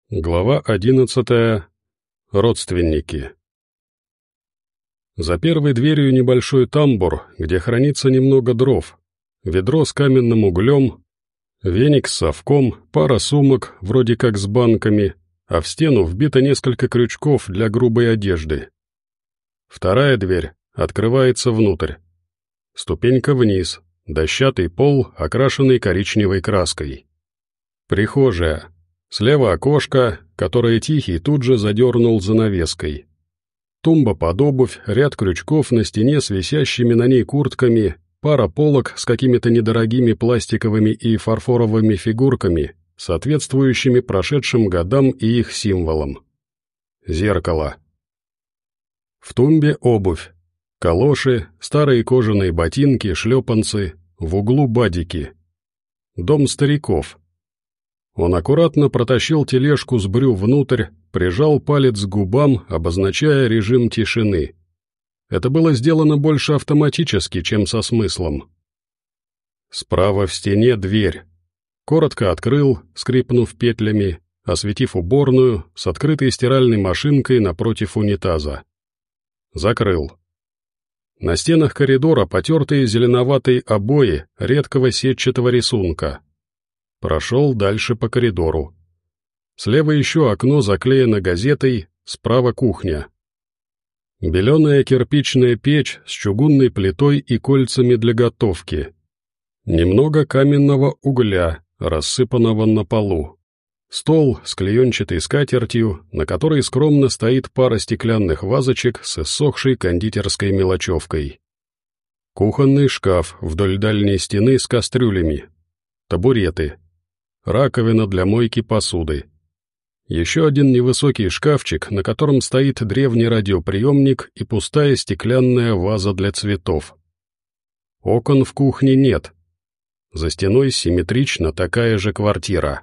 Глава 11. Родственники. За первой дверью небольшой тамбур, где хранится немного дров, ведро с каменным углем, веник с совком, пара сумок, вроде как с банками, а в стену вбито несколько крючков для грубой одежды. Вторая дверь открывается внутрь. Ступенька вниз, дощатый пол, окрашенный коричневой краской. Прихожая. Слева окошко, которое Тихий тут же задернул занавеской. Тумба под обувь, ряд крючков на стене с висящими на ней куртками, пара полок с какими-то недорогими пластиковыми и фарфоровыми фигурками, соответствующими прошедшим годам и их символам. Зеркало. В тумбе обувь. Калоши, старые кожаные ботинки, шлепанцы, в углу бадики. Дом стариков. Он аккуратно протащил тележку с брю внутрь, прижал палец к губам, обозначая режим тишины. Это было сделано больше автоматически, чем со смыслом. Справа в стене дверь. Коротко открыл, скрипнув петлями, осветив уборную с открытой стиральной машинкой напротив унитаза. Закрыл. На стенах коридора потертые зеленоватые обои редкого сетчатого рисунка. Прошел дальше по коридору. Слева еще окно заклеено газетой, справа кухня. Беленая кирпичная печь с чугунной плитой и кольцами для готовки. Немного каменного угля, рассыпанного на полу. Стол с клеенчатой скатертью, на которой скромно стоит пара стеклянных вазочек с иссохшей кондитерской мелочевкой. Кухонный шкаф вдоль дальней стены с кастрюлями. Табуреты. Раковина для мойки посуды. Еще один невысокий шкафчик, на котором стоит древний радиоприемник и пустая стеклянная ваза для цветов. Окон в кухне нет. За стеной симметрично такая же квартира.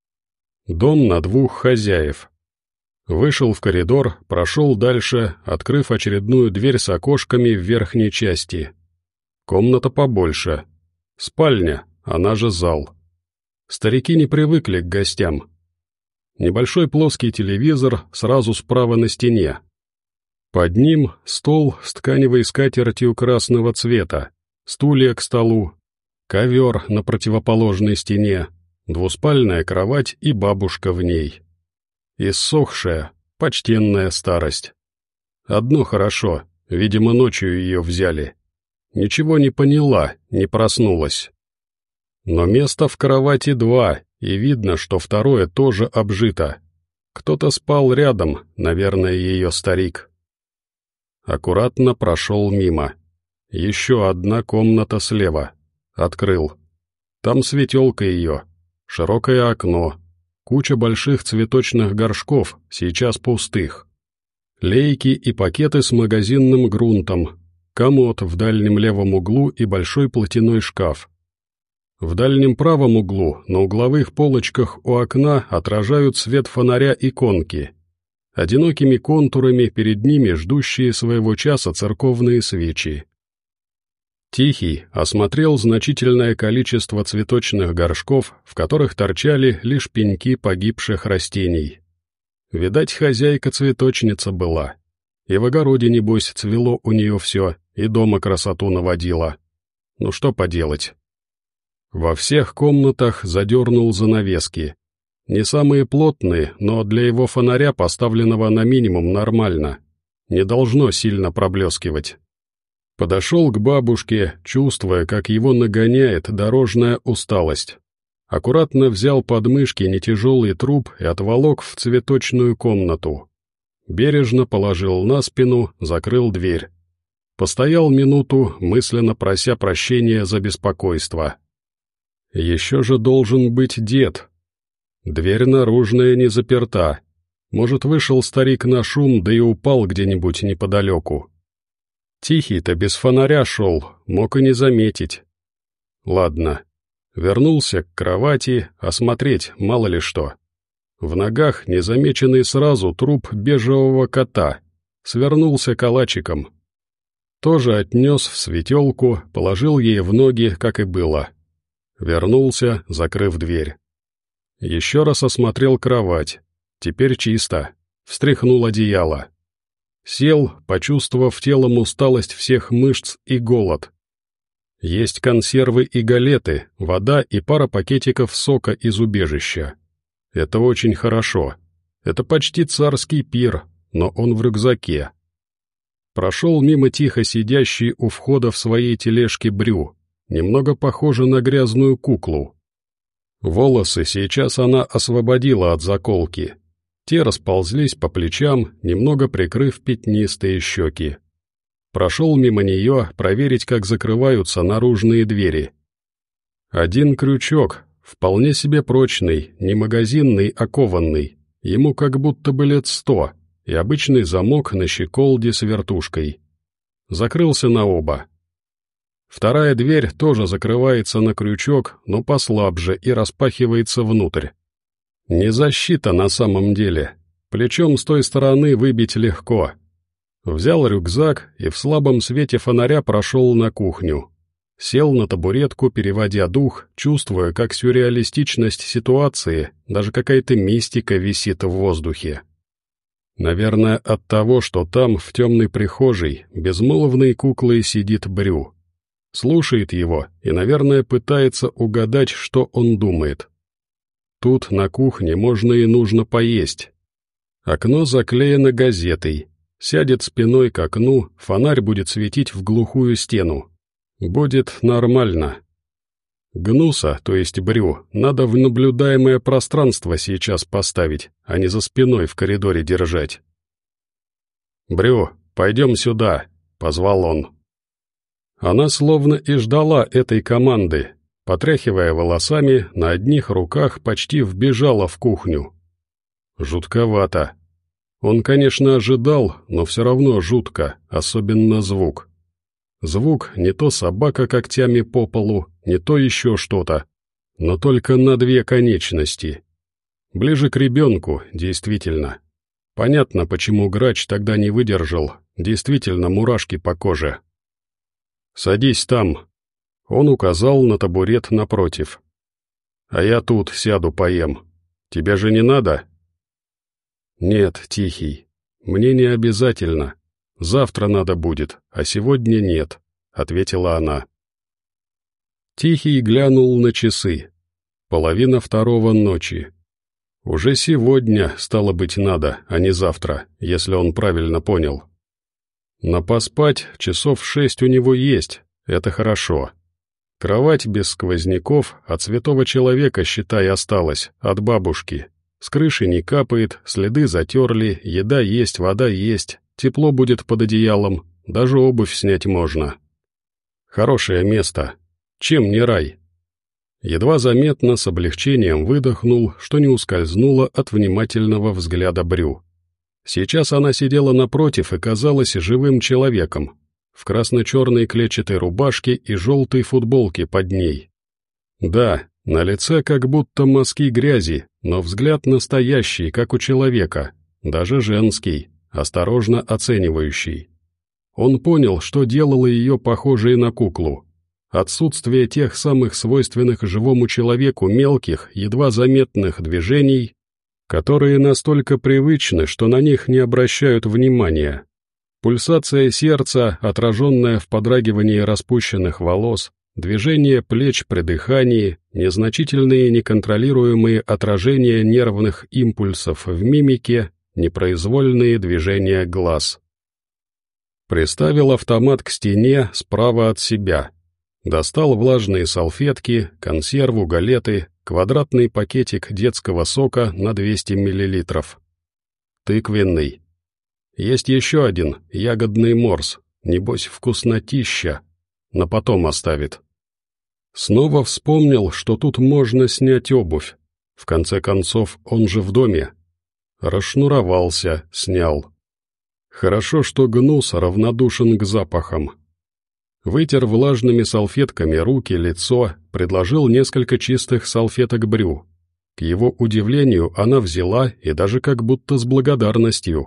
Дом на двух хозяев. Вышел в коридор, прошел дальше, открыв очередную дверь с окошками в верхней части. Комната побольше. Спальня, она же зал. Старики не привыкли к гостям. Небольшой плоский телевизор сразу справа на стене. Под ним стол с тканевой скатертью красного цвета, стулья к столу, ковер на противоположной стене, двуспальная кровать и бабушка в ней. Иссохшая, почтенная старость. Одно хорошо, видимо, ночью ее взяли. Ничего не поняла, не проснулась. Но места в кровати два, и видно, что второе тоже обжито. Кто-то спал рядом, наверное, ее старик. Аккуратно прошел мимо. Еще одна комната слева. Открыл. Там светелка ее, широкое окно, куча больших цветочных горшков, сейчас пустых. Лейки и пакеты с магазинным грунтом, комод в дальнем левом углу и большой платяной шкаф. В дальнем правом углу, на угловых полочках у окна отражают свет фонаря иконки. Одинокими контурами перед ними ждущие своего часа церковные свечи. Тихий осмотрел значительное количество цветочных горшков, в которых торчали лишь пеньки погибших растений. Видать, хозяйка-цветочница была. И в огороде, небось, цвело у нее все, и дома красоту наводила. Ну что поделать. Во всех комнатах задернул занавески. Не самые плотные, но для его фонаря, поставленного на минимум, нормально. Не должно сильно проблескивать. Подошел к бабушке, чувствуя, как его нагоняет дорожная усталость. Аккуратно взял под мышки нетяжелый труп и отволок в цветочную комнату. Бережно положил на спину, закрыл дверь. Постоял минуту, мысленно прося прощения за беспокойство. Еще же должен быть дед. Дверь наружная не заперта. Может, вышел старик на шум, да и упал где-нибудь неподалеку. Тихий-то без фонаря шел, мог и не заметить. Ладно, вернулся к кровати, осмотреть, мало ли что. В ногах незамеченный сразу труп бежевого кота, свернулся калачиком. Тоже отнес в светелку, положил ей в ноги, как и было. Вернулся, закрыв дверь. Еще раз осмотрел кровать. Теперь чисто. Встряхнул одеяло. Сел, почувствовав телом усталость всех мышц и голод. Есть консервы и галеты, вода и пара пакетиков сока из убежища. Это очень хорошо. Это почти царский пир, но он в рюкзаке. Прошел мимо тихо сидящей у входа в своей тележке Брю, немного похожа на грязную куклу. Волосы сейчас она освободила от заколки. Те расползлись по плечам, немного прикрыв пятнистые щеки. Прошел мимо нее проверить, как закрываются наружные двери. Один крючок, вполне себе прочный, не магазинный, а кованный, ему как будто бы лет 100, и обычный замок на щеколде с вертушкой. Закрылся на оба. Вторая дверь тоже закрывается на крючок, но послабже и распахивается внутрь. Не защита на самом деле. Плечом с той стороны выбить легко. Взял рюкзак и в слабом свете фонаря прошел на кухню. Сел на табуретку, переводя дух, чувствуя, как сюрреалистичность ситуации, даже какая-то мистика висит в воздухе. Наверное, от того, что там, в темной прихожей, безмолвной куклой сидит Брю. Слушает его и, наверное, пытается угадать, что он думает. Тут, на кухне, можно и нужно поесть. Окно заклеено газетой. Сядет спиной к окну, фонарь будет светить в глухую стену. Будет нормально. Гнуса, то есть Брю, надо в наблюдаемое пространство сейчас поставить, а не за спиной в коридоре держать. «Брю, пойдем сюда», — позвал он. Она словно и ждала этой команды. Потряхивая волосами, на одних руках почти вбежала в кухню. Жутковато. Он, конечно, ожидал, но все равно жутко, особенно звук. Звук не то собака когтями по полу, не то еще что-то, но только на 2 конечности. Ближе к ребенку, действительно. Понятно, почему грач тогда не выдержал, действительно мурашки по коже. «Садись там», — он указал на табурет напротив. «А я тут сяду поем. Тебе же не надо?» «Нет, Тихий, мне не обязательно. Завтра надо будет, а сегодня нет», — ответила она. Тихий глянул на часы. 1:30 ночи. Уже сегодня, стало быть, надо, а не завтра, если он правильно понял. Но поспать часов 6 у него есть, это хорошо. Кровать без сквозняков, от святого человека, считай, осталась, от бабушки. С крыши не капает, следы затерли, еда есть, вода есть, тепло будет под одеялом, даже обувь снять можно. Хорошее место. Чем не рай? Едва заметно с облегчением выдохнул, что не ускользнуло от внимательного взгляда Брю. Сейчас она сидела напротив и казалась живым человеком, в красно-черной клетчатой рубашке и желтой футболке под ней. Да, на лице как будто мазки грязи, но взгляд настоящий, как у человека, даже женский, осторожно оценивающий. Он понял, что делало ее похожей на куклу. Отсутствие тех самых свойственных живому человеку мелких, едва заметных движений, которые настолько привычны, что на них не обращают внимания. Пульсация сердца, отраженная в подрагивании распущенных волос, движение плеч при дыхании, незначительные неконтролируемые отражения нервных импульсов в мимике, непроизвольные движения глаз. Приставил автомат к стене справа от себя. Достал влажные салфетки, консерву, галеты, квадратный пакетик детского сока на 200 мл. Тыквенный. Есть еще один, ягодный морс, небось вкуснотища, но потом оставит. Снова вспомнил, что тут можно снять обувь. В конце концов, он же в доме. Расшнуровался, снял. Хорошо, что гнус равнодушен к запахам. Вытер влажными салфетками руки, лицо, предложил несколько чистых салфеток Брю. К его удивлению, она взяла и даже как будто с благодарностью.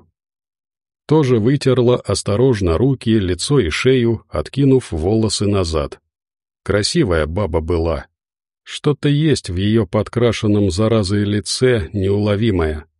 Тоже вытерла осторожно руки, лицо и шею, откинув волосы назад. Красивая баба была. Что-то есть в ее подкрашенном заразой лице неуловимое.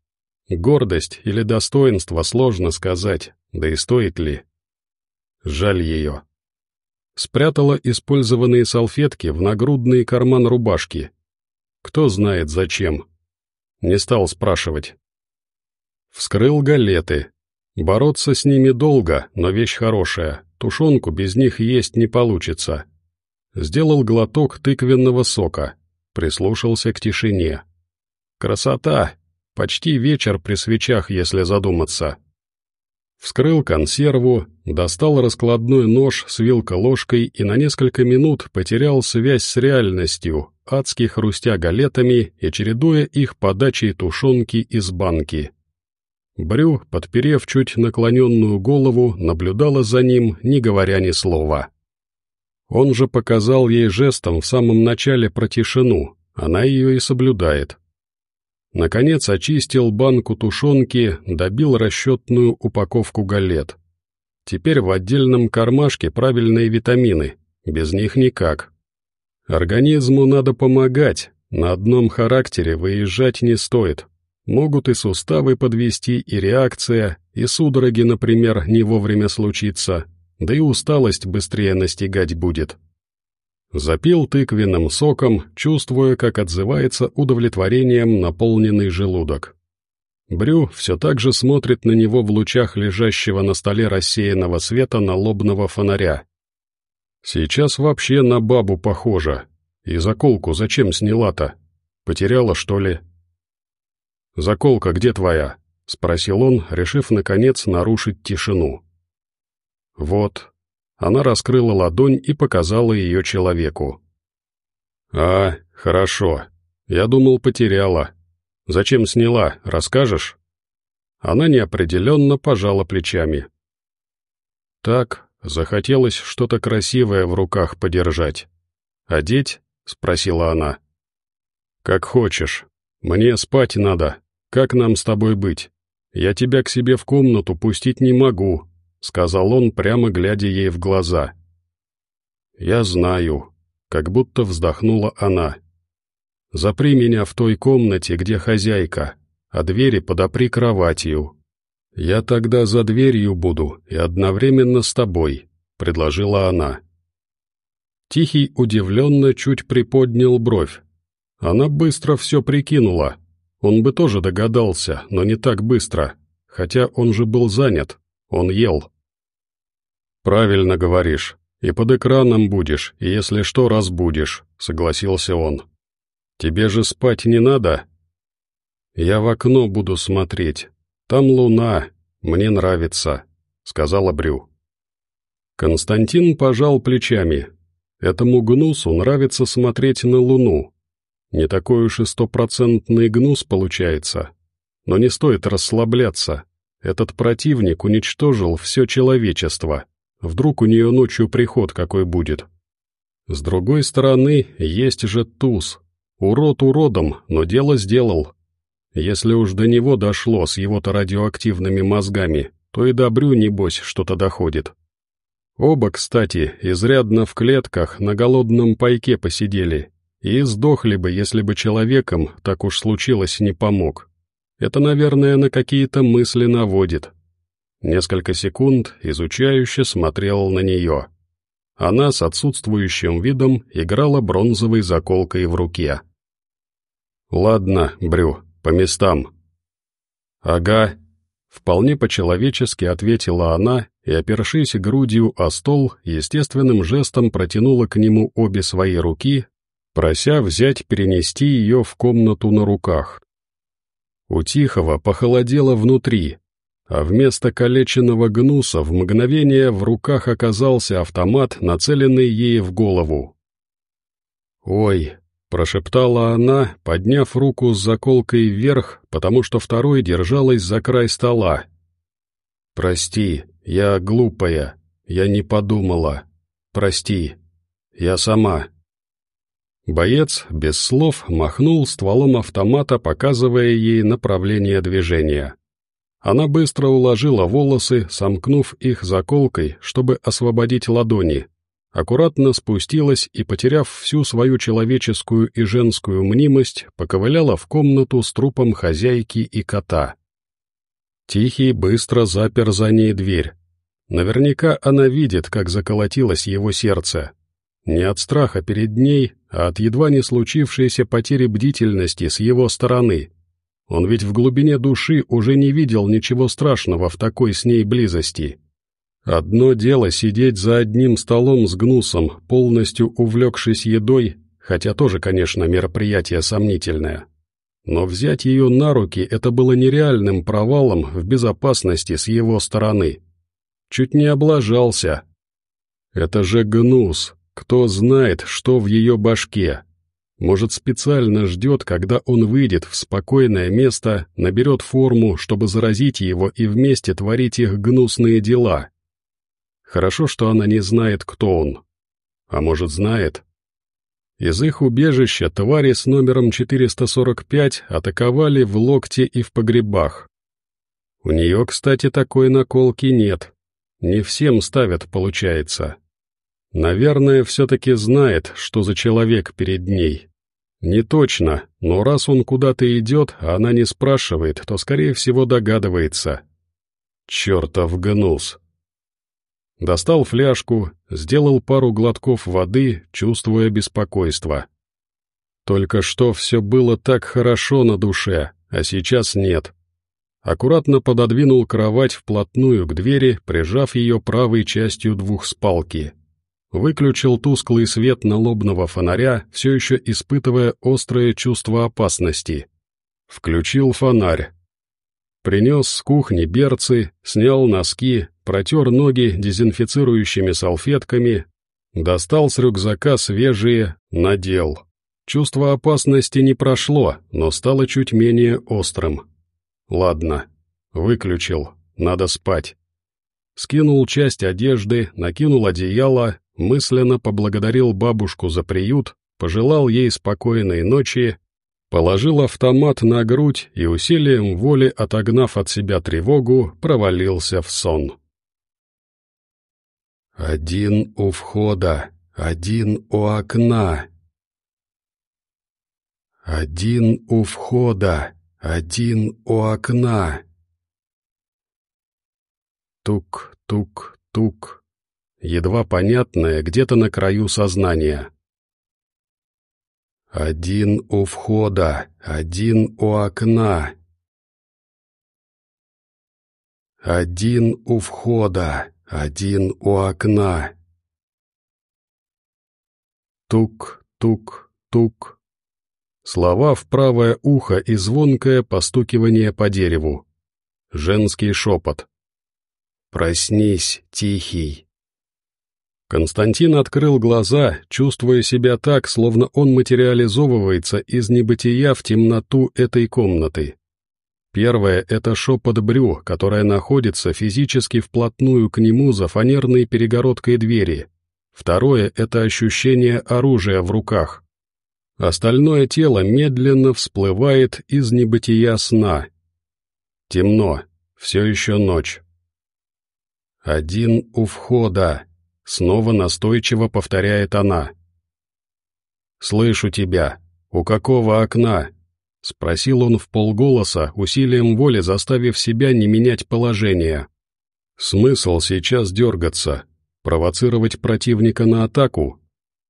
Гордость или достоинство сложно сказать, да и стоит ли. Жаль ее. Спрятала использованные салфетки в нагрудный карман рубашки. Кто знает зачем. Не стал спрашивать. Вскрыл галеты. Бороться с ними долго, но вещь хорошая. Тушенку без них есть не получится. Сделал глоток тыквенного сока. Прислушался к тишине. Красота! Почти вечер при свечах, если задуматься. Вскрыл консерву, достал раскладной нож с вилкой-ложкой и на несколько минут потерял связь с реальностью, адски хрустя галетами и чередуя их подачей тушенки из банки. Брю, подперев чуть наклоненную голову, наблюдала за ним, не говоря ни слова. Он же показал ей жестом в самом начале про тишину, она ее и соблюдает. Наконец очистил банку тушенки, добил расчетную упаковку галет. Теперь в отдельном кармашке правильные витамины, без них никак. Организму надо помогать, на одном характере выезжать не стоит. Могут и суставы подвести, и реакция, и судороги, например, не вовремя случится, да и усталость быстрее настигать будет. Запил тыквенным соком, чувствуя, как отзывается удовлетворением наполненный желудок. Брю все так же смотрит на него в лучах лежащего на столе рассеянного света налобного фонаря. Сейчас вообще на бабу похожа. И заколку зачем сняла-то? Потеряла, что ли? «Заколка где твоя?» — спросил он, решив, наконец, нарушить тишину. «Вот». Она раскрыла ладонь и показала ее человеку. «А, хорошо. Я думал, потеряла. Зачем сняла, расскажешь?» Она неопределенно пожала плечами. «Так, захотелось что-то красивое в руках подержать. Одеть?» — спросила она. «Как хочешь. Мне спать надо. Как нам с тобой быть? Я тебя к себе в комнату пустить не могу», — сказал он, прямо глядя ей в глаза. «Я знаю», — как будто вздохнула она. «Запри меня в той комнате, где хозяйка, а двери подопри кроватью. Я тогда за дверью буду и одновременно с тобой», — предложила она. Тихий удивленно чуть приподнял бровь. Она быстро все прикинула. Он бы тоже догадался, но не так быстро, хотя он же был занят, он ел. «Правильно говоришь, и под экраном будешь, и если что, разбудишь», — согласился он. «Тебе же спать не надо?» «Я в окно буду смотреть, там луна, мне нравится», — сказала Брю. Константин пожал плечами. Этому гнусу нравится смотреть на луну. Не такой уж и стопроцентный гнус получается. Но не стоит расслабляться. Этот противник уничтожил все человечество. Вдруг у нее ночью приход какой будет. С другой стороны, есть же туз. Урод уродом, но дело сделал. Если уж до него дошло с его-то радиоактивными мозгами, то и до Брю, небось, что-то доходит. Оба, кстати, изрядно в клетках на голодном пайке посидели. И сдохли бы, если бы человеком, так уж случилось, не помог. Это, наверное, на какие-то мысли наводит. Несколько секунд изучающе смотрел на нее. Она с отсутствующим видом играла бронзовой заколкой в руке. «Ладно, Брю, по местам». «Ага», — вполне по-человечески ответила она и, опершись грудью о стол, естественным жестом протянула к нему обе свои руки, прося перенести ее в комнату на руках. У Тихого похолодело внутри, а вместо калеченного гнуса в мгновение в руках оказался автомат, нацеленный ей в голову. «Ой», — прошептала она, подняв руку с заколкой вверх, потому что второй держалась за край стола. «Прости, я глупая, я не подумала. Прости, я сама». Боец без слов махнул стволом автомата, показывая ей направление движения. Она быстро уложила волосы, сомкнув их заколкой, чтобы освободить ладони, аккуратно спустилась и, потеряв всю свою человеческую и женскую мнимость, поковыляла в комнату с трупом хозяйки и кота. Тихий быстро запер за ней дверь. Наверняка она видит, как заколотилось его сердце. Не от страха перед ней, а от едва не случившейся потери бдительности с его стороны. Он ведь в глубине души уже не видел ничего страшного в такой с ней близости. Одно дело сидеть за одним столом с Гнусом, полностью увлекшись едой, хотя тоже, конечно, мероприятие сомнительное. Но взять ее на руки — это было нереальным провалом в безопасности с его стороны. Чуть не облажался. Это же Гнус, кто знает, что в ее башке. Может, специально ждет, когда он выйдет в спокойное место, наберет форму, чтобы заразить его и вместе творить их гнусные дела. Хорошо, что она не знает, кто он. А может, знает? Из их убежища твари с номером 445 атаковали в локте и в погребах. У нее, кстати, такой наколки нет. Не всем ставят, получается. Наверное, все-таки знает, что за человек перед ней. Не точно, но раз он куда-то идет, а она не спрашивает, то, скорее всего, догадывается. Чертов Гнус. Достал фляжку, сделал пару глотков воды, чувствуя беспокойство. Только что все было так хорошо на душе, а сейчас нет. Аккуратно пододвинул кровать вплотную к двери, прижав ее правой частью двухспалки. Выключил тусклый свет налобного фонаря, все еще испытывая острое чувство опасности. Включил фонарь. Принес с кухни берцы, снял носки, протер ноги дезинфицирующими салфетками, достал с рюкзака свежие, надел. Чувство опасности не прошло, но стало чуть менее острым. Ладно, выключил, надо спать. Скинул часть одежды, накинул одеяло, мысленно поблагодарил бабушку за приют, пожелал ей спокойной ночи, положил автомат на грудь и усилием воли, отогнав от себя тревогу, провалился в сон. Один у входа, один у окна. Один у входа, один у окна. Тук-тук-тук. Едва понятное где-то на краю сознания. Один у входа, один у окна. Один у входа, один у окна. Тук-тук-тук. Слова в правое ухо и звонкое постукивание по дереву. Женский шепот. «Проснись, Тихий». Константин открыл глаза, чувствуя себя так, словно он материализовывается из небытия в темноту этой комнаты. Первое — это шепот Брю, которая находится физически вплотную к нему за фанерной перегородкой двери. Второе — это ощущение оружия в руках. Остальное тело медленно всплывает из небытия сна. Темно, все еще ночь. «Один у входа», — снова настойчиво повторяет она. «Слышу тебя. У какого окна?» — спросил он вполголоса, усилием воли заставив себя не менять положение. Смысл сейчас дергаться, провоцировать противника на атаку?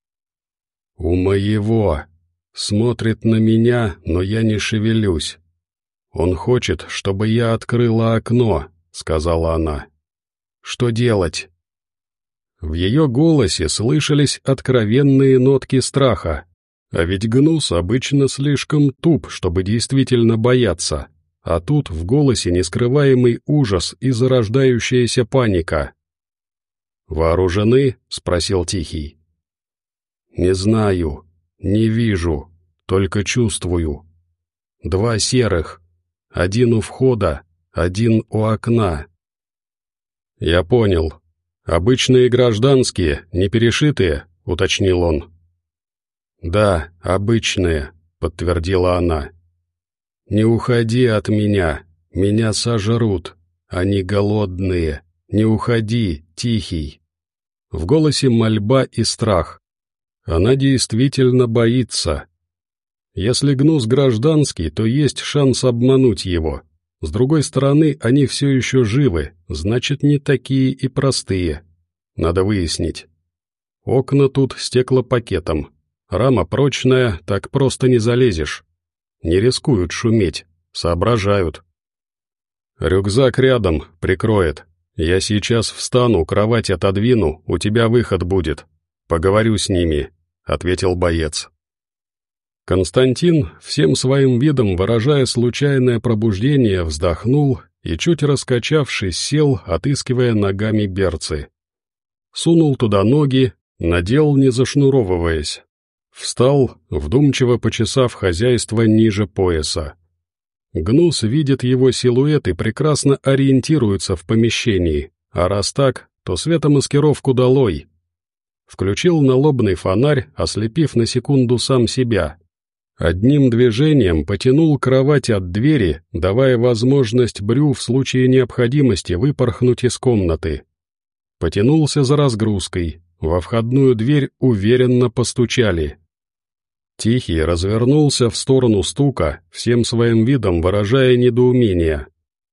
«У моего», смотрит на меня, но я не шевелюсь. «Он хочет, чтобы я открыла окно», — сказала она. «Что делать?» В ее голосе слышались откровенные нотки страха. А ведь Гнус обычно слишком туп, чтобы действительно бояться. А тут в голосе нескрываемый ужас и зарождающаяся паника. «Вооружены?» — спросил Тихий. «Не знаю. Не вижу, только чувствую. 2 серых, один у входа, один у окна». «Я понял. Обычные гражданские, не перешитые?» — уточнил он. «Да, обычные», — подтвердила она. «Не уходи от меня, меня сожрут, они голодные, не уходи, Тихий». В голосе мольба и страх. Она действительно боится. Если Гнус гражданский, то есть шанс обмануть его. С другой стороны, они все еще живы, значит, не такие и простые. Надо выяснить. Окна тут стеклопакетом. Рама прочная, так просто не залезешь. Не рискуют шуметь, соображают. Рюкзак рядом, прикроет. Я сейчас встану, кровать отодвину, у тебя выход будет. Поговорю с ними, — ответил боец. Константин, всем своим видом выражая случайное пробуждение, вздохнул и, чуть раскачавшись, сел, отыскивая ногами берцы. Сунул туда ноги, надел, не зашнуровываясь. Встал, вдумчиво почесав хозяйство ниже пояса. Гнус видит его силуэт и прекрасно ориентируется в помещении, а раз так, то светомаскировку долой. Включил налобный фонарь, ослепив на секунду сам себя. Одним движением потянул кровать от двери, давая возможность Брю в случае необходимости выпорхнуть из комнаты. Потянулся за разгрузкой, во входную дверь уверенно постучали. Тихий развернулся в сторону стука, всем своим видом выражая недоумение.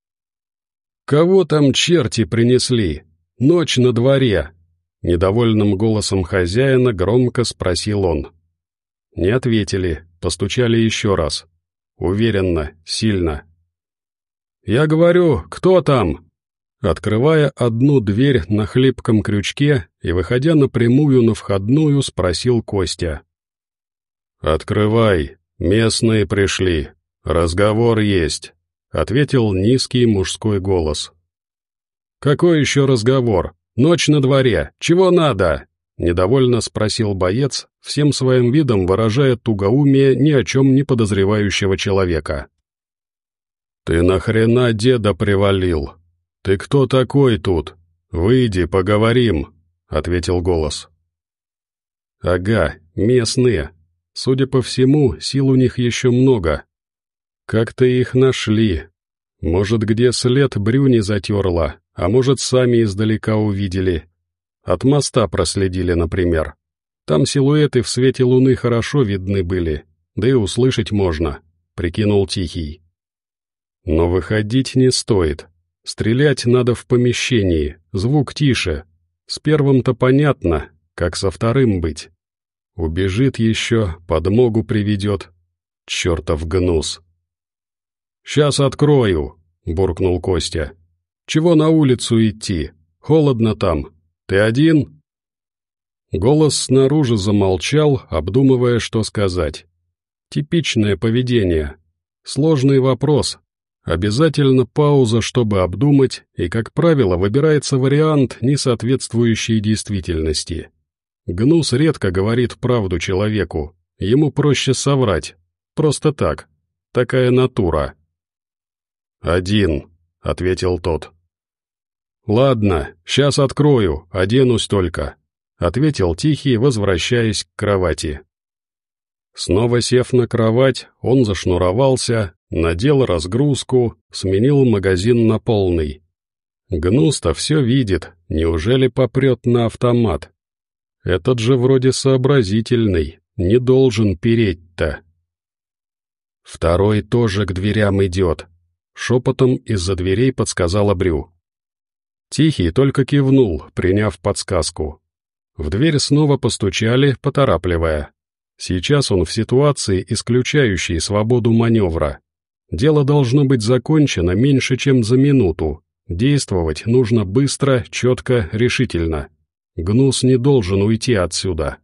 «Кого там черти принесли? Ночь на дворе!» Недовольным голосом хозяина громко спросил он. Не ответили, постучали еще раз. Уверенно, сильно. «Я говорю, кто там?» Открывая одну дверь на хлипком крючке и выходя напрямую на входную, спросил Костя. «Открывай, местные пришли, разговор есть», — ответил низкий мужской голос. «Какой еще разговор? Ночь на дворе, чего надо?» — недовольно спросил боец, всем своим видом выражая тугоумие ни о чем не подозревающего человека. «Ты нахрена деда привалил? Ты кто такой тут? Выйди, поговорим», — ответил голос. «Ага, местные. Судя по всему, сил у них еще много. Как-то их нашли. Может, где след Брюни затерла, а может, сами издалека увидели. От моста проследили, например. Там силуэты в свете луны хорошо видны были, да и услышать можно», — прикинул Тихий. «Но выходить не стоит. Стрелять надо в помещении, звук тише. С первым-то понятно, как со вторым быть. Убежит еще, подмогу приведет. Чертов гнус!» «Сейчас открою», — буркнул Костя. «Чего на улицу идти? Холодно там. Ты один?» Голос снаружи замолчал, обдумывая, что сказать. Типичное поведение. Сложный вопрос. Обязательно пауза, чтобы обдумать, и, как правило, выбирается вариант, не соответствующий действительности. Гнус редко говорит правду человеку, ему проще соврать. Просто так. Такая натура. «Один», — ответил тот. «Ладно, сейчас открою, оденусь только», — ответил Тихий, возвращаясь к кровати. Снова сев на кровать, он зашнуровался, надел разгрузку, сменил магазин на полный. Гнус-то все видит, неужели попрет на автомат? Этот же вроде сообразительный, не должен переть-то. Второй тоже к дверям идет, шепотом из-за дверей подсказала Брю. Тихий только кивнул, приняв подсказку. В дверь снова постучали, поторапливая. Сейчас он в ситуации, исключающей свободу маневра. Дело должно быть закончено меньше, чем за минуту. Действовать нужно быстро, четко, решительно. Гнус не должен уйти отсюда.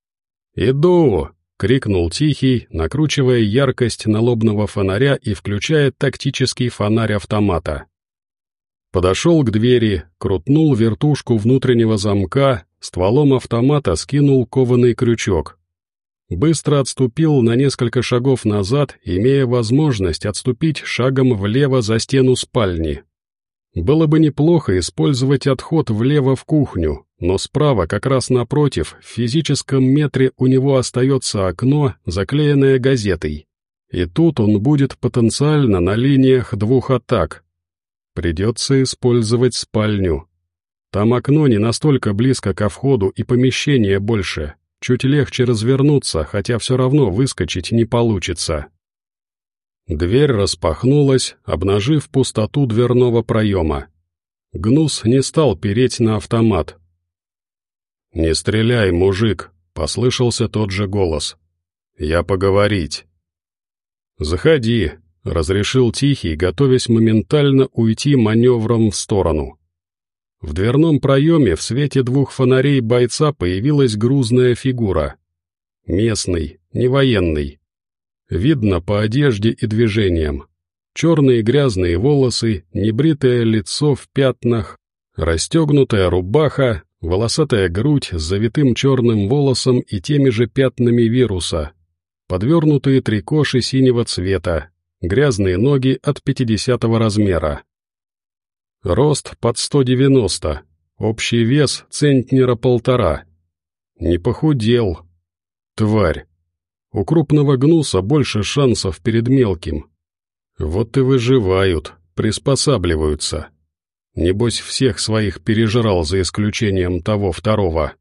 «Иду!» — крикнул Тихий, накручивая яркость налобного фонаря и включая тактический фонарь автомата. Подошел к двери, крутнул вертушку внутреннего замка, стволом автомата скинул кованый крючок. Быстро отступил на несколько шагов назад, имея возможность отступить шагом влево за стену спальни. Было бы неплохо использовать отход влево в кухню, но справа, как раз напротив, в физическом метре у него остается окно, заклеенное газетой. И тут он будет потенциально на линиях двух атак. Придется использовать спальню. Там окно не настолько близко ко входу и помещение больше. Чуть легче развернуться, хотя все равно выскочить не получится. Дверь распахнулась, обнажив пустоту дверного проема. Гнус не стал переть на автомат. «Не стреляй, мужик!» — послышался тот же голос. «Я поговорить». «Заходи», — разрешил Тихий, готовясь моментально уйти маневром в сторону. В дверном проеме в свете двух фонарей бойца появилась грузная фигура. Местный, не военный. Видно по одежде и движениям. Черные грязные волосы, небритое лицо в пятнах, расстегнутая рубаха, волосатая грудь с завитым черным волосом и теми же пятнами вируса, подвернутые трикоши синего цвета, грязные ноги от 50-го размера. Рост под 190, общий вес центнера 1,5. Не похудел. Тварь. У крупного гнуса больше шансов перед мелким. Вот и выживают, приспосабливаются. Небось, всех своих пережрал, за исключением того второго.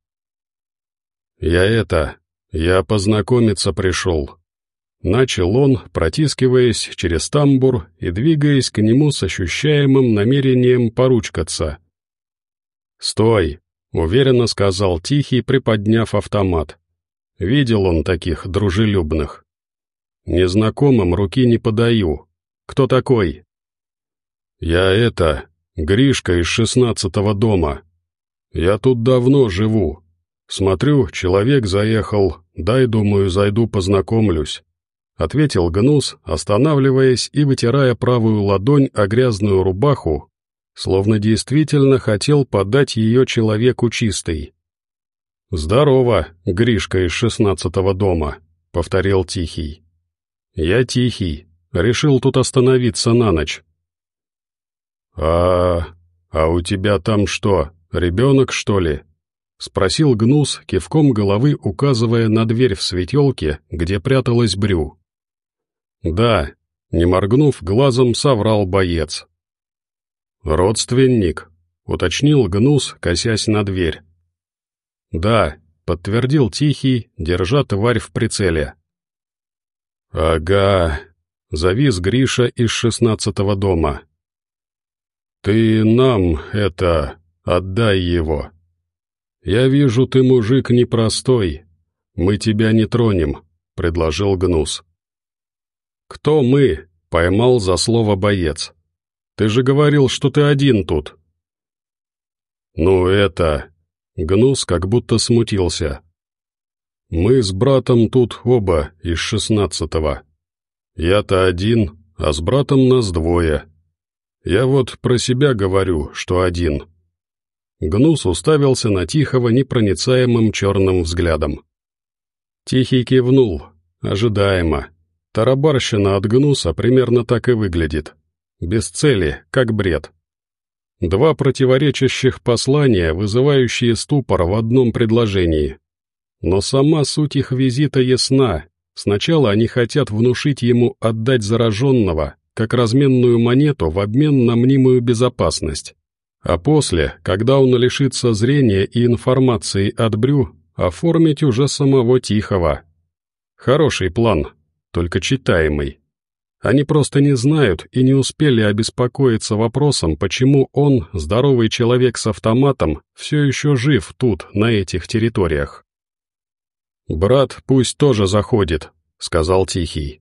Я познакомиться пришел. Начал он, протискиваясь через тамбур и двигаясь к нему с ощущаемым намерением поручкаться. «Стой!» — уверенно сказал Тихий, приподняв автомат. Видел он таких дружелюбных. «Незнакомым руки не подаю. Кто такой?» «Я Гришка из 16-го дома. Я тут давно живу. Смотрю, человек заехал, дай, думаю, зайду познакомлюсь», — ответил Гнус, останавливаясь и вытирая правую ладонь о грязную рубаху, словно действительно хотел подать ее человеку чистой. «Здорово, Гришка из 16-го дома», — повторил Тихий. «Я Тихий, решил тут остановиться на ночь». «А у тебя там что, ребенок, что ли?» — спросил Гнус, кивком головы указывая на дверь в светелке, где пряталась Брю. «Да», — не моргнув глазом, соврал боец. «Родственник», — уточнил Гнус, косясь на дверь. «Да», — подтвердил Тихий, держа тварь в прицеле. «Ага», — завис Гриша из 16-го дома. «Ты нам, отдай его. Я вижу, ты мужик непростой. Мы тебя не тронем», — предложил Гнус. «Кто мы?» — поймал за слово боец. «Ты же говорил, что ты один тут». Гнус как будто смутился. «Мы с братом тут оба из 16-го. Я-то один, а с братом нас двое. Я вот про себя говорю, что один». Гнус уставился на Тихого непроницаемым черным взглядом. Тихий кивнул, ожидаемо. Тарабарщина от Гнуса примерно так и выглядит. Без цели, как бред. Два противоречащих послания, вызывающие ступор в одном предложении. Но сама суть их визита ясна. Сначала они хотят внушить ему отдать зараженного, как разменную монету в обмен на мнимую безопасность. А после, когда он лишится зрения и информации от Брю, оформить уже самого Тихого. Хороший план, только читаемый. Они просто не знают и не успели обеспокоиться вопросом, почему он, здоровый человек с автоматом, все еще жив тут, на этих территориях. «Брат пусть тоже заходит», — сказал Тихий.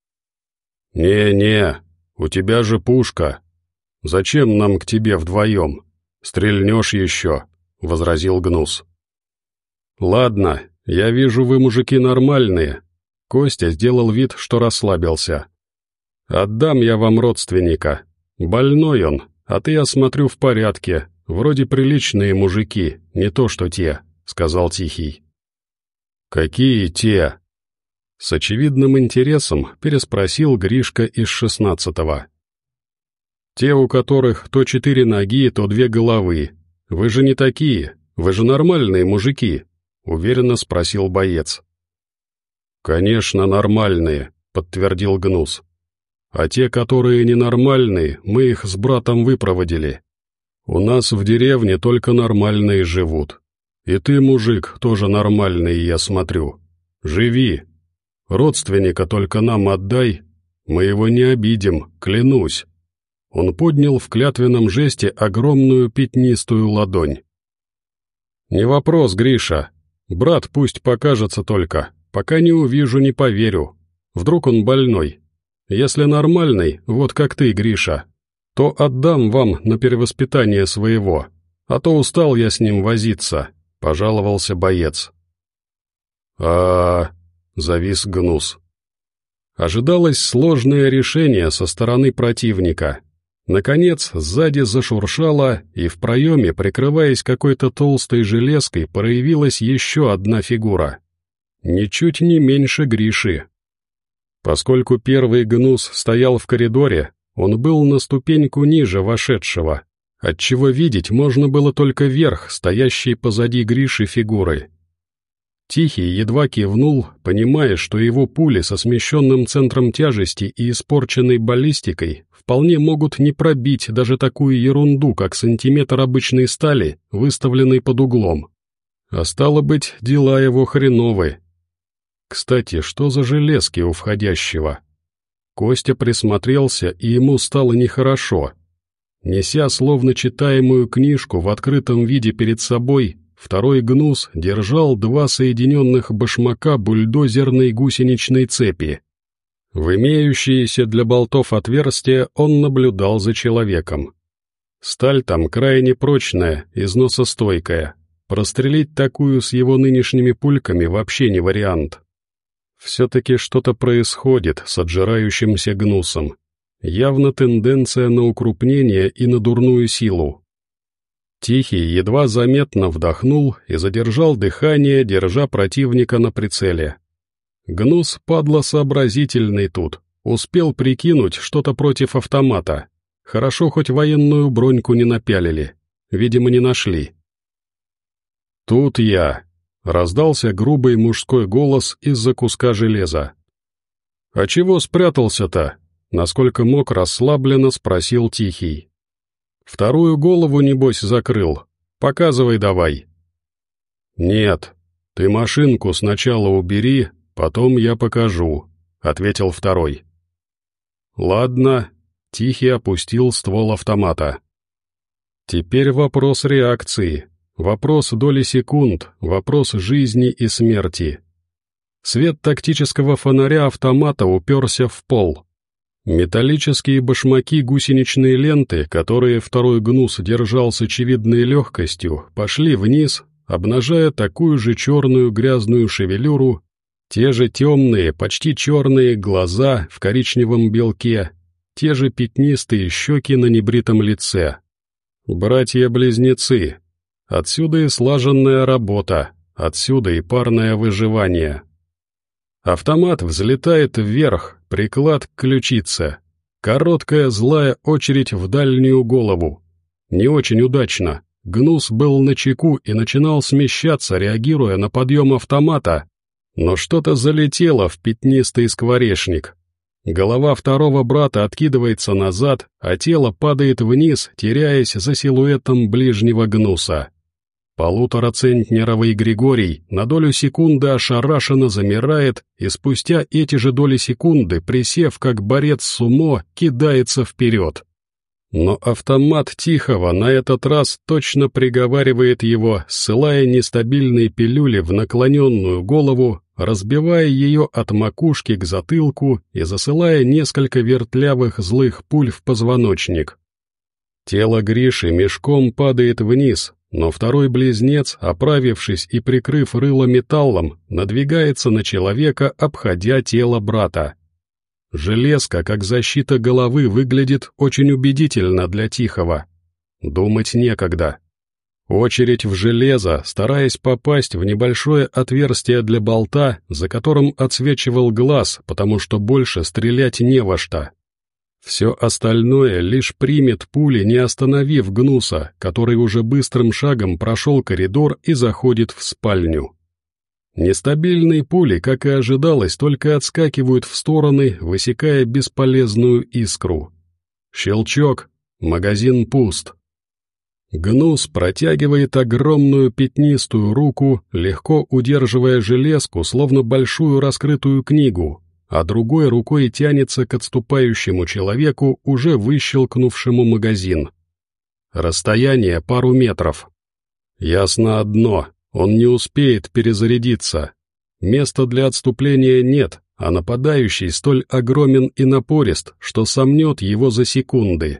«Не, у тебя же пушка. Зачем нам к тебе вдвоем? Стрельнешь еще», — возразил Гнус. «Ладно, я вижу, вы мужики нормальные». Костя сделал вид, что расслабился. «Отдам я вам родственника. Больной он, а ты, я смотрю, в порядке. Вроде приличные мужики, не то что те», — сказал Тихий. «Какие те?» С очевидным интересом переспросил Гришка из 16-го. «Те, у которых то 4 ноги, то 2 головы. Вы же не такие, вы же нормальные мужики», — уверенно спросил боец. «Конечно, нормальные», — подтвердил Гнус. «А те, которые ненормальные, мы их с братом выпроводили. У нас в деревне только нормальные живут. И ты, мужик, тоже нормальный, я смотрю. Живи. Родственника только нам отдай. Мы его не обидим, клянусь». Он поднял в клятвенном жесте огромную пятнистую ладонь. «Не вопрос, Гриша. Брат пусть покажется только. Пока не увижу, не поверю. Вдруг он больной. Если нормальный, вот как ты, Гриша, то отдам вам на перевоспитание своего, а то устал я с ним возиться», — пожаловался боец. Завис Гнус. Ожидалось сложное решение со стороны противника. Наконец, сзади зашуршало, и в проеме, прикрываясь какой-то толстой железкой, проявилась еще одна фигура. Ничуть не меньше Гриши. Поскольку первый Гнус стоял в коридоре, он был на ступеньку ниже вошедшего, отчего видеть можно было только верх, стоящей позади Гриши фигуры. Тихий едва кивнул, понимая, что его пули со смещенным центром тяжести и испорченной баллистикой вполне могут не пробить даже такую ерунду, как сантиметр обычной стали, выставленной под углом. А стало быть, дела его хреновы. Кстати, что за железки у входящего? Костя присмотрелся, и ему стало нехорошо. Неся словно читаемую книжку в открытом виде перед собой, второй Гнус держал два соединенных башмака бульдозерной гусеничной цепи. В имеющиеся для болтов отверстия он наблюдал за человеком. Сталь там крайне прочная, износостойкая. Прострелить такую с его нынешними пульками вообще не вариант. Все-таки что-то происходит с отжирающимся Гнусом. Явно тенденция на укрупнение и на дурную силу. Тихий едва заметно вдохнул и задержал дыхание, держа противника на прицеле. Гнус, падла сообразительный тут, успел прикинуть что-то против автомата. Хорошо, хоть военную броньку не напялили, видимо, не нашли. «Тут я», — раздался грубый мужской голос из-за куска железа. «А чего спрятался-то?» — насколько мог расслабленно спросил Тихий. «Вторую голову, небось, закрыл. Показывай давай». «Нет, ты машинку сначала убери, потом я покажу», — ответил второй. «Ладно», — Тихий опустил ствол автомата. «Теперь вопрос реакции, вопрос доли секунд, вопрос жизни и смерти». Свет тактического фонаря автомата уперся в пол. Металлические башмаки гусеничной ленты, которые второй Гнус держал с очевидной легкостью, пошли вниз, обнажая такую же черную грязную шевелюру, те же темные, почти черные глаза в коричневом белке, те же пятнистые щеки на небритом лице. Братья-близнецы. Отсюда и слаженная работа, отсюда и парное выживание. Автомат взлетает вверх, приклад к ключице. Короткая злая очередь в дальнюю голову. Не очень удачно. Гнус был начеку и начинал смещаться, реагируя на подъем автомата, но что-то залетело в пятнистый скворечник. Голова второго брата откидывается назад, а тело падает вниз, теряясь за силуэтом ближнего Гнуса. Полуторацентнеровый Григорий на долю секунды ошарашенно замирает и спустя эти же доли секунды, присев как борец сумо, кидается вперед. Но автомат Тихого на этот раз точно приговаривает его, ссылая нестабильные пилюли в наклоненную голову, разбивая ее от макушки к затылку и засылая несколько вертлявых злых пуль в позвоночник. Тело Гриши мешком падает вниз, но второй близнец, оправившись и прикрыв рыло металлом, надвигается на человека, обходя тело брата. Железка, как защита головы, выглядит очень убедительно для Тихого. Думать некогда. Очередь в железо, стараясь попасть в небольшое отверстие для болта, за которым отсвечивал глаз, потому что больше стрелять не во что. Все остальное лишь примет пули, не остановив Гнуса, который уже быстрым шагом прошел коридор и заходит в спальню. Нестабильные пули, как и ожидалось, только отскакивают в стороны, высекая бесполезную искру. Щелчок, магазин пуст. Гнус протягивает огромную пятнистую руку, легко удерживая железку, словно большую раскрытую книгу, а другой рукой тянется к отступающему человеку, уже выщелкнувшему магазин. Расстояние пару метров. Ясно одно, он не успеет перезарядиться. Места для отступления нет, а нападающий столь огромен и напорист, что сомнет его за секунды.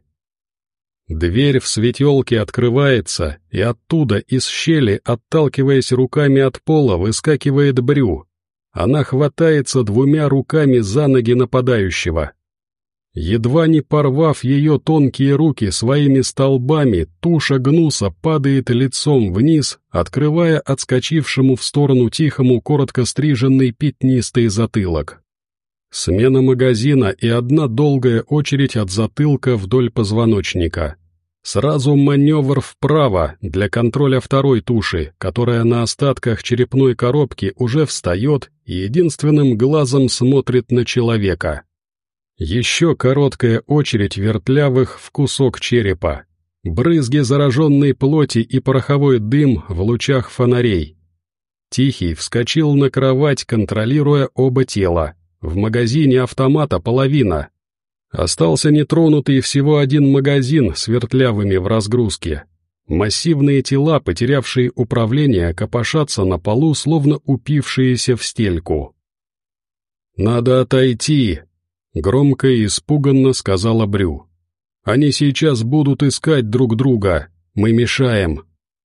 Дверь в светелке открывается, и оттуда, из щели, отталкиваясь руками от пола, выскакивает Брю. Она хватается двумя руками за ноги нападающего. Едва не порвав ее тонкие руки своими столбами, туша гнуса падает лицом вниз, открывая отскочившему в сторону Тихому коротко стриженный пятнистый затылок. Смена магазина и одна долгая очередь от затылка вдоль позвоночника. Сразу маневр вправо для контроля второй туши, которая на остатках черепной коробки уже встает и единственным глазом смотрит на человека. Еще короткая очередь вертлявых в кусок черепа. Брызги зараженной плоти и пороховой дым в лучах фонарей. Тихий вскочил на кровать, контролируя оба тела. В магазине автомата половина. Остался нетронутый всего один магазин с вертлявыми в разгрузке. Массивные тела, потерявшие управление, копошатся на полу, словно упившиеся в стельку. «Надо отойти», — громко и испуганно сказала Брю. «Они сейчас будут искать друг друга. Мы мешаем».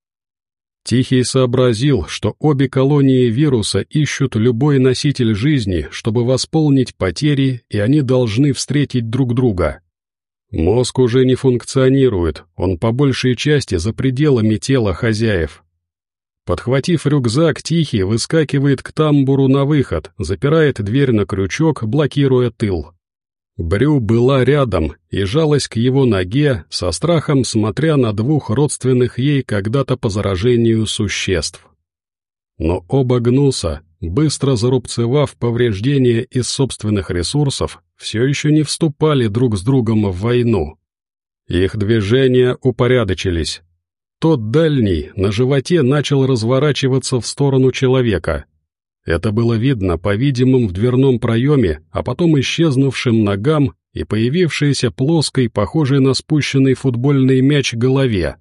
Тихий сообразил, что обе колонии вируса ищут любой носитель жизни, чтобы восполнить потери, и они должны встретить друг друга. Мозг уже не функционирует, он по большей части за пределами тела хозяев. Подхватив рюкзак, Тихий выскакивает к тамбуру на выход, запирает дверь на крючок, блокируя тыл. Брю была рядом и жалась к его ноге, со страхом смотря на двух родственных ей когда-то по заражению существ. Но оба гнуса, быстро зарубцевав повреждения из собственных ресурсов, все еще не вступали друг с другом в войну. Их движения упорядочились. Тот дальний на животе начал разворачиваться в сторону человека. Это было видно по видимым в дверном проеме, а потом исчезнувшим ногам и появившейся плоской, похожей на спущенный футбольный мяч, голове.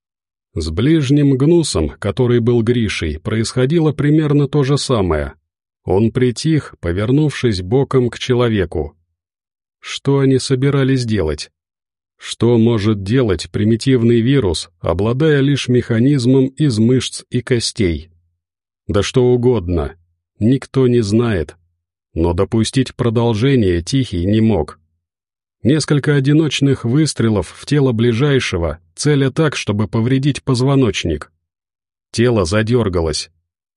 С ближним гнусом, который был Гришей, происходило примерно то же самое. Он притих, повернувшись боком к человеку. Что они собирались делать? Что может делать примитивный вирус, обладая лишь механизмом из мышц и костей? Да что угодно. Никто не знает. Но допустить продолжение Тихий не мог. Несколько одиночных выстрелов в тело ближайшего, целя так, чтобы повредить позвоночник. Тело задергалось.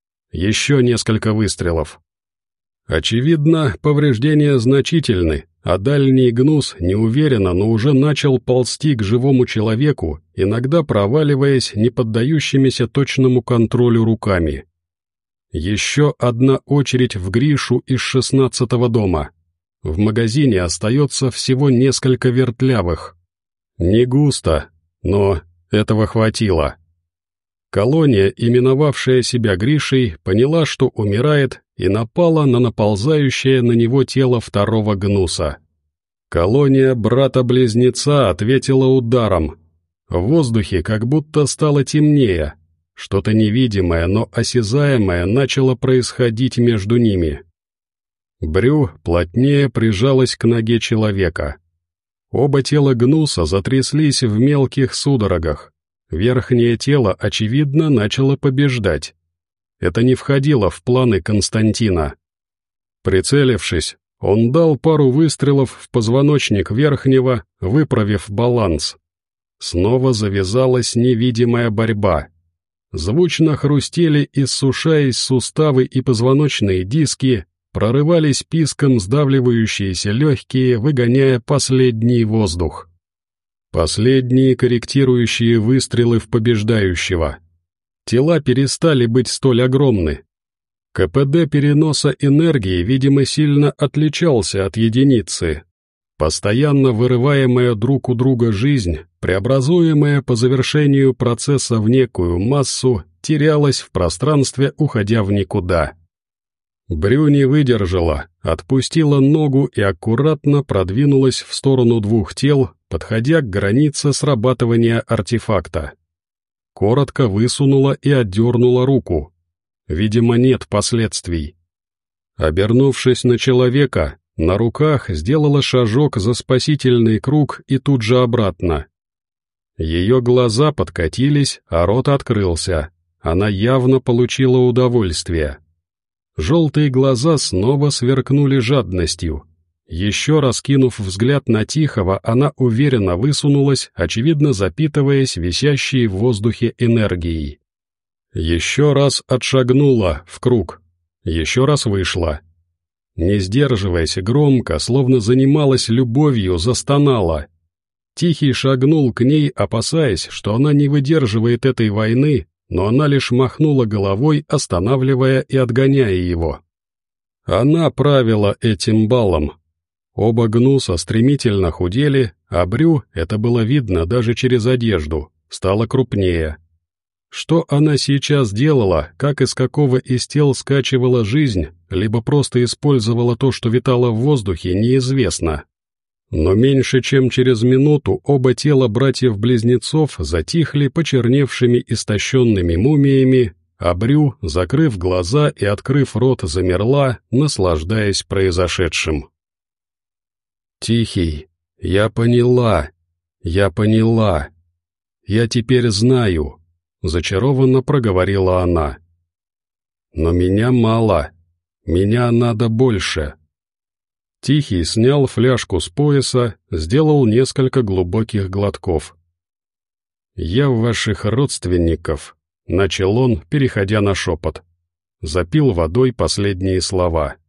Еще несколько выстрелов. Очевидно, повреждения значительны, а дальний гнус неуверенно, но уже начал ползти к живому человеку, иногда проваливаясь не поддающимися точному контролю руками. Еще одна очередь в Гришу из 16-го дома. В магазине остается всего несколько вертлявых. Не густо, но этого хватило. Колония, именовавшая себя Гришей, поняла, что умирает, и напала на наползающее на него тело второго гнуса. Колония брата-близнеца ответила ударом. В воздухе как будто стало темнее. Что-то невидимое, но осязаемое начало происходить между ними. Брю плотнее прижалась к ноге человека. Оба тела гнуса затряслись в мелких судорогах. Верхнее тело, очевидно, начало побеждать. Это не входило в планы Константина. Прицелившись, он дал пару выстрелов в позвоночник верхнего, выправив баланс. Снова завязалась невидимая борьба. Звучно хрустели, иссушаясь суставы и позвоночные диски, прорывались писком сдавливающиеся легкие, выгоняя последний воздух. Последние корректирующие выстрелы в побеждающего. Тела перестали быть столь огромны. КПД переноса энергии, видимо, сильно отличался от единицы. Постоянно вырываемая друг у друга жизнь, преобразуемая по завершению процесса в некую массу, терялась в пространстве, уходя в никуда. Брю не выдержала, отпустила ногу и аккуратно продвинулась в сторону двух тел, подходя к границе срабатывания артефакта. Коротко высунула и отдернула руку. Видимо, нет последствий. Обернувшись на человека, на руках сделала шажок за спасительный круг и тут же обратно. Ее глаза подкатились, а рот открылся. Она явно получила удовольствие. Желтые глаза снова сверкнули жадностью. Еще раз кинув взгляд на Тихого, она уверенно высунулась, очевидно запитываясь висящей в воздухе энергией. Еще раз отшагнула в круг. Еще раз вышла. Не сдерживаясь громко, словно занималась любовью, застонала. Тихий шагнул к ней, опасаясь, что она не выдерживает этой войны, но она лишь махнула головой, останавливая и отгоняя его. Она правила этим балом. Оба гнуса стремительно худели, а Брю, это было видно даже через одежду, стала крупнее. Что она сейчас делала, как из какого из тел скачивала жизнь, либо просто использовала то, что витало в воздухе, неизвестно. Но меньше чем через минуту оба тела братьев-близнецов затихли почерневшими истощенными мумиями, а Брю, закрыв глаза и открыв рот, замерла, наслаждаясь произошедшим. «Тихий, я поняла, я теперь знаю», — зачарованно проговорила она. «Но меня мало, меня надо больше». Тихий снял фляжку с пояса, сделал несколько глубоких глотков. «Я ваших родственников», — начал он, переходя на шепот. Запил водой последние слова.